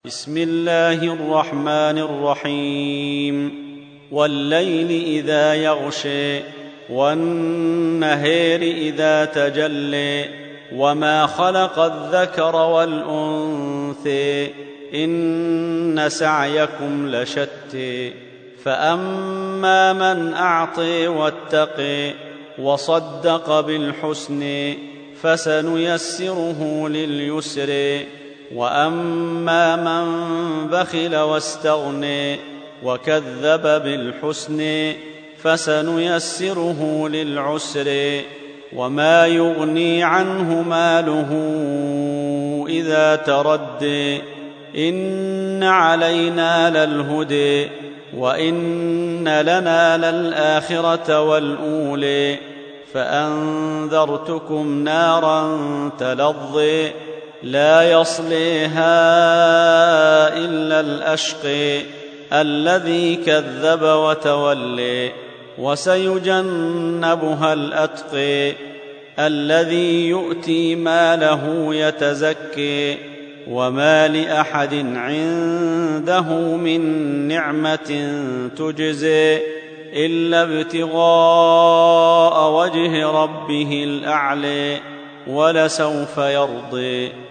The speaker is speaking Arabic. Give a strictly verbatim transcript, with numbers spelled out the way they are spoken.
بسم الله الرحمن الرحيم والليل إذا يغشي والنهار إذا تجلي وما خلق الذكر والأنثى إن سعيكم لشتى فأما من أعطي واتقي وصدق بالحسن فسنيسره لليسر وأما من بخل واستغني وكذب بالحسن فسنيسره للعسر وما يغني عنه ماله إذا تردي إن علينا للهدي وإن لنا للآخرة والأولي فأنذرتكم نارا تلظي لا يصليها إلا الأشقي الذي كذب وتولي وسيجنبها الأتقي الذي يؤتي ماله يتزكي وما لأحد عنده من نعمة تجزي إلا ابتغاء وجه ربه الأعلى ولسوف يرضي.